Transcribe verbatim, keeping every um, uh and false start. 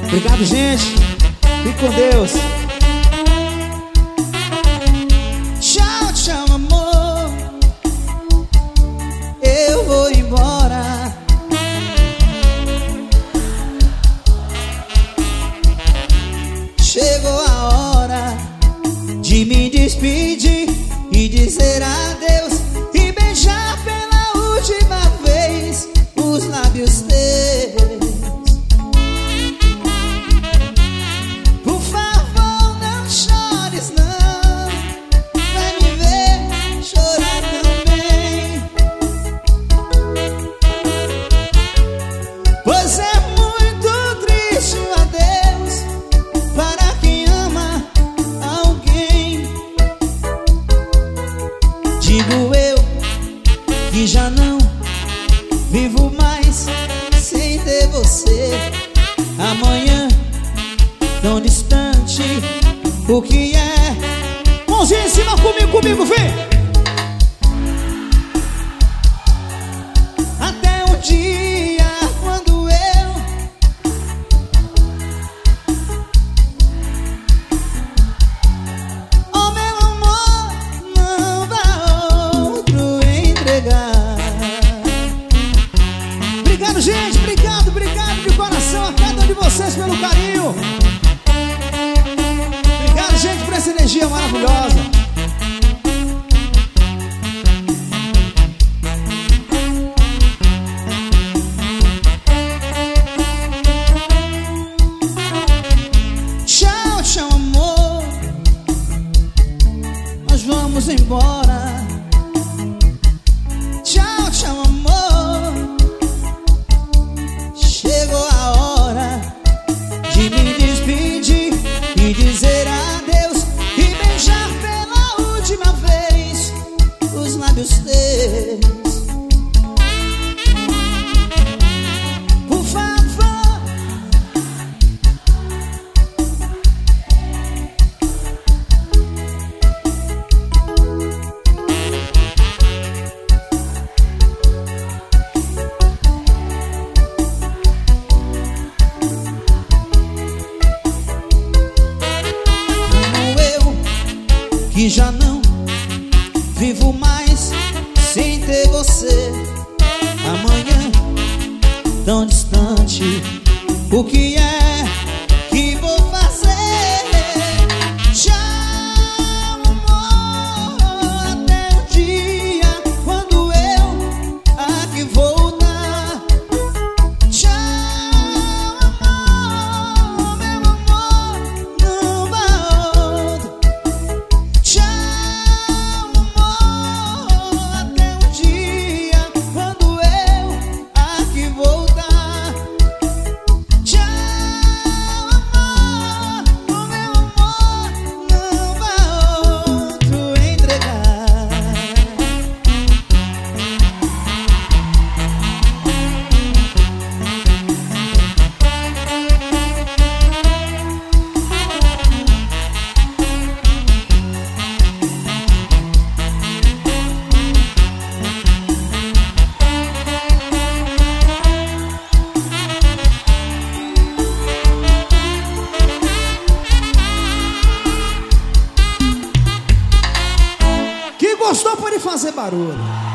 Obrigado, gente. Fique com Deus. Tchau, tchau, amor. Eu vou embora. Chegou a hora de me despedir e dizer adeus e beijar pela última vez os lábios teus. Por favor, não chores, não. Vai me ver chorar também. Pois é muito triste o adeus para quem ama alguém. Digo eu que já não vivo mais sem ter você. Amanhã, tão distante, o que é? Mãozinha em cima comigo, comigo, vem! Até o dia quando eu oh, meu amor, não vá outro entregar. Obrigado, gente, obrigado, obrigado de coração a cada um de vocês pelo carinho. Obrigado, gente, por essa energia maravilhosa. Tchau, tchau, amor. Nós vamos embora. Tchau, tchau, amor. Chegou a hora de me despedir e dizer adeus e beijar pela última vez os lábios teus. Por favor, como eu que já não vivo mais sem ter você. Amanhã, tão distante, o que é que vou fazer? Tchau, amor, até o dia quando eu aqui voltar. Tchau, amor, meu amor, não vá outro. Tchau, amor, até o dia quando eu aqui voltar. Tchau, amor, oh, meu amor, não vá outro entregar. Quem gostou pode fazer barulho.